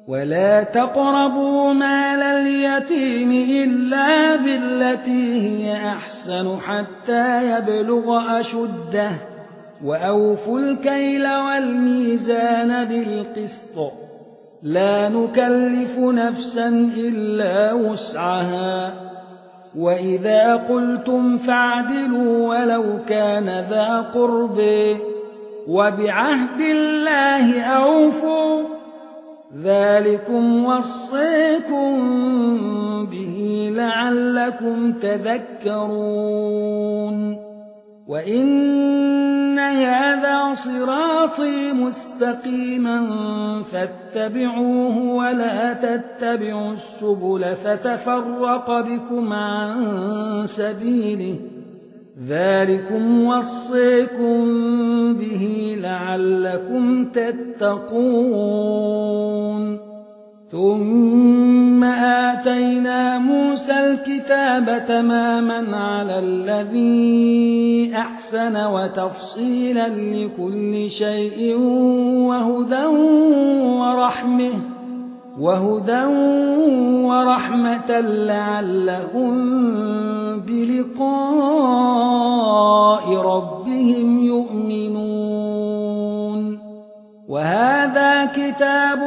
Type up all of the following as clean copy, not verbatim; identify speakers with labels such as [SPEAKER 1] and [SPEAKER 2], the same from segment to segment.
[SPEAKER 1] ولا تقربوا مال اليتيم إلا بالتي هي أحسن حتى يبلغ أشده وأوفوا الكيل والميزان بالقسط لا نكلف نفسا إلا وسعها وإذا قلتم فاعدلوا ولو كان ذا قرب وبعهد الله أوفوا ذلكم وصيكم به لعلكم تذكرون وإن هذا صراطي مستقيما فاتبعوه ولا تتبعوا السبل فتفرق بكم عن سبيله ذلكم وصيكم به لعلكم تتقون ثم آتينا موسى الكتاب تماما على الذي أحسن وتفصيلا لكل شيء وهدى ورحمة لعلهم بلقاء ربهم يؤمنون وهذا كتاب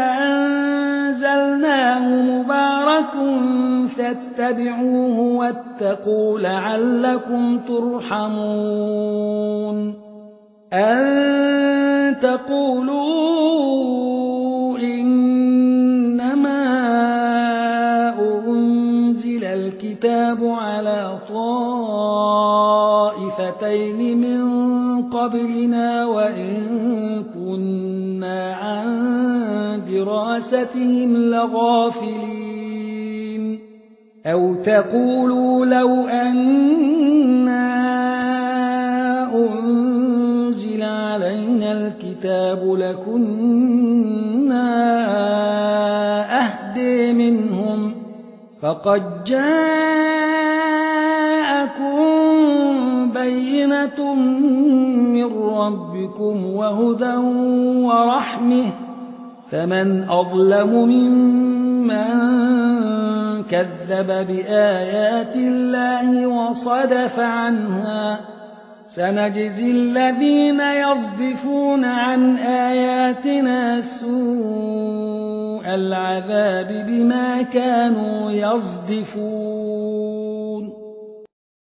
[SPEAKER 1] أنزلناه مبارك فاتبعوه واتقوا لعلكم ترحمون أن تقولوا إنما أنزل الكتاب على طائفتين من قبلنا وإن كنا عن دراستهم لغافلين أو تقولوا لو أنا أنزل علينا الكتاب لكنا أهدي منهم فقد جاءكم بينة من ربكم وهدى ورحمة فمن أظلم ممن كذب بآيات الله وصدف عنها سنجزي الذين يصدفون عن آياتنا سوء العذاب بما كانوا يصدفون